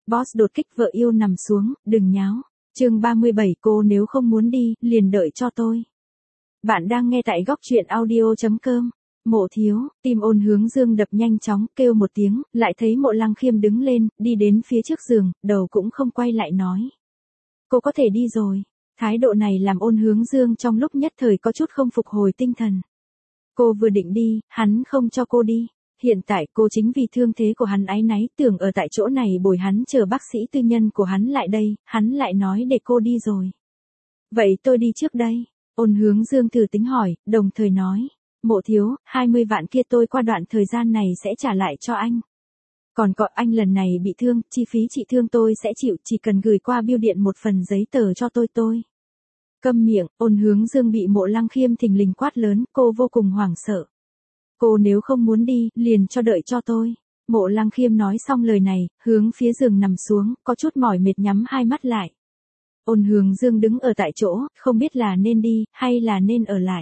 Boss đột kích vợ yêu nằm xuống, đừng nháo. Chương 37 cô nếu không muốn đi, liền đợi cho tôi. Bạn đang nghe tại góc truyện audio.com. Mộ thiếu, tim Ôn Hướng Dương đập nhanh chóng, kêu một tiếng, lại thấy Mộ Lăng Khiêm đứng lên, đi đến phía trước giường, đầu cũng không quay lại nói. Cô có thể đi rồi. Thái độ này làm Ôn Hướng Dương trong lúc nhất thời có chút không phục hồi tinh thần. Cô vừa định đi, hắn không cho cô đi. Hiện tại cô chính vì thương thế của hắn áy náy tưởng ở tại chỗ này bồi hắn chờ bác sĩ tư nhân của hắn lại đây, hắn lại nói để cô đi rồi. Vậy tôi đi trước đây. Ôn Hướng Dương thử tính hỏi, đồng thời nói. Mộ thiếu, 20 vạn kia tôi qua đoạn thời gian này sẽ trả lại cho anh. Còn có anh lần này bị thương, chi phí trị thương tôi sẽ chịu, chỉ cần gửi qua bưu điện một phần giấy tờ cho tôi. Câm miệng, Ôn Hướng Dương bị Mộ Lăng Khiêm thình lình quát lớn, cô vô cùng hoảng sợ. Cô nếu không muốn đi, liền cho đợi cho tôi. Mộ Lăng Khiêm nói xong lời này, hướng phía giường nằm xuống, có chút mỏi mệt nhắm hai mắt lại. Ôn Hướng Dương đứng ở tại chỗ, không biết là nên đi, hay là nên ở lại.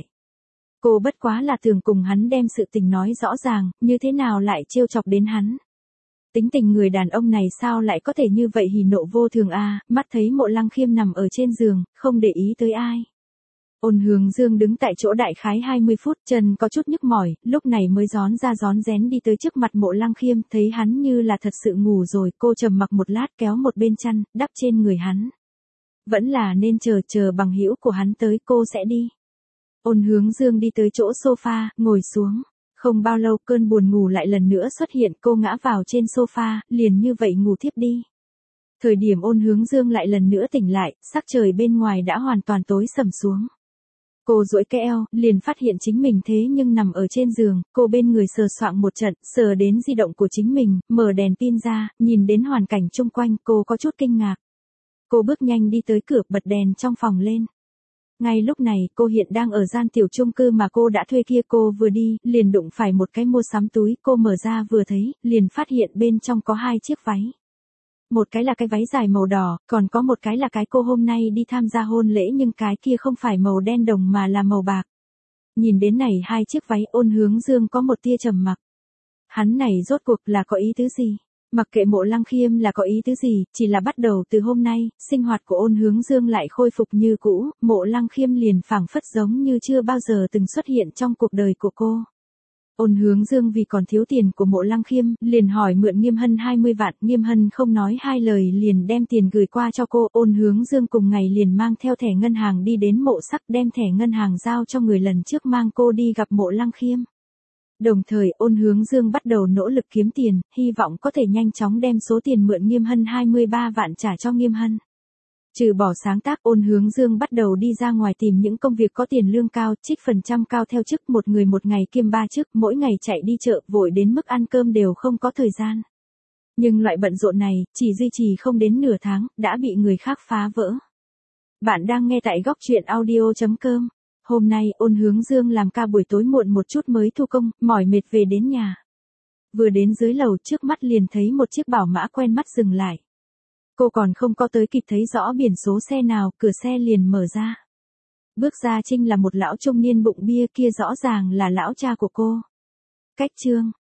Cô bất quá là tưởng cùng hắn đem sự tình nói rõ ràng, như thế nào lại trêu chọc đến hắn. Tính tình người đàn ông này sao lại có thể như vậy hỉ nộ vô thường a, mắt thấy Mộ Lăng Khiêm nằm ở trên giường, không để ý tới ai. Ôn Hướng Dương đứng tại chỗ đại khái 20 phút, chân có chút nhức mỏi, lúc này mới rón ra rón rén đi tới trước mặt Mộ Lăng Khiêm, thấy hắn như là thật sự ngủ rồi, cô trầm mặc một lát kéo một bên chăn, đắp trên người hắn. Vẫn là nên chờ bằng hữu của hắn tới cô sẽ đi. Ôn Hướng Dương đi tới chỗ sofa, ngồi xuống. Không bao lâu cơn buồn ngủ lại lần nữa xuất hiện, cô ngã vào trên sofa, liền như vậy ngủ thiếp đi. Thời điểm Ôn Hướng Dương lại lần nữa tỉnh lại, sắc trời bên ngoài đã hoàn toàn tối sầm xuống. Cô duỗi cái eo, liền phát hiện chính mình thế nhưng nằm ở trên giường, cô bên người sờ soạng một trận, sờ đến di động của chính mình, mở đèn pin ra, nhìn đến hoàn cảnh chung quanh, cô có chút kinh ngạc. Cô bước nhanh đi tới cửa, bật đèn trong phòng lên. Ngay lúc này, cô hiện đang ở gian tiểu chung cư mà cô đã thuê kia, cô vừa đi, liền đụng phải một cái mua sắm túi, cô mở ra vừa thấy, liền phát hiện bên trong có 2 chiếc váy. Một cái là cái váy dài màu đỏ, còn có một cái là cái cô hôm nay đi tham gia hôn lễ nhưng cái kia không phải màu đen đồng mà là màu bạc. Nhìn đến này 2 chiếc váy, Ôn Hướng Dương có một tia trầm mặc. Hắn này rốt cuộc là có ý tứ gì? Mặc kệ Mộ Lăng Khiêm là có ý tứ gì, chỉ là bắt đầu từ hôm nay, sinh hoạt của Ôn Hướng Dương lại khôi phục như cũ, Mộ Lăng Khiêm liền phảng phất giống như chưa bao giờ từng xuất hiện trong cuộc đời của cô. Ôn Hướng Dương vì còn thiếu tiền của Mộ Lăng Khiêm, liền hỏi mượn Nghiêm Hân 20 vạn, Nghiêm Hân không nói hai lời liền đem tiền gửi qua cho cô, Ôn Hướng Dương cùng ngày liền mang theo thẻ ngân hàng đi đến Mộ Sắc, đem thẻ ngân hàng giao cho người lần trước mang cô đi gặp Mộ Lăng Khiêm. Đồng thời, Ôn Hướng Dương bắt đầu nỗ lực kiếm tiền, hy vọng có thể nhanh chóng đem số tiền mượn Nghiêm Hân 23 vạn trả cho Nghiêm Hân. Trừ bỏ sáng tác, Ôn Hướng Dương bắt đầu đi ra ngoài tìm những công việc có tiền lương cao, trích phần trăm cao theo chức, một người một ngày kiêm 3 chức, mỗi ngày chạy đi chợ, vội đến mức ăn cơm đều không có thời gian. Nhưng loại bận rộn này, chỉ duy trì không đến nửa tháng, đã bị người khác phá vỡ. Bạn đang nghe tại góc truyện audio.com. Hôm nay, Ôn Hướng Dương làm ca buổi tối muộn một chút mới thu công, mỏi mệt về đến nhà. Vừa đến dưới lầu, trước mắt liền thấy một chiếc bảo mã quen mắt dừng lại. Cô còn không có tới kịp thấy rõ biển số xe nào, cửa xe liền mở ra. Bước ra chính là một lão trung niên bụng bia, kia rõ ràng là lão cha của cô. Cách chương,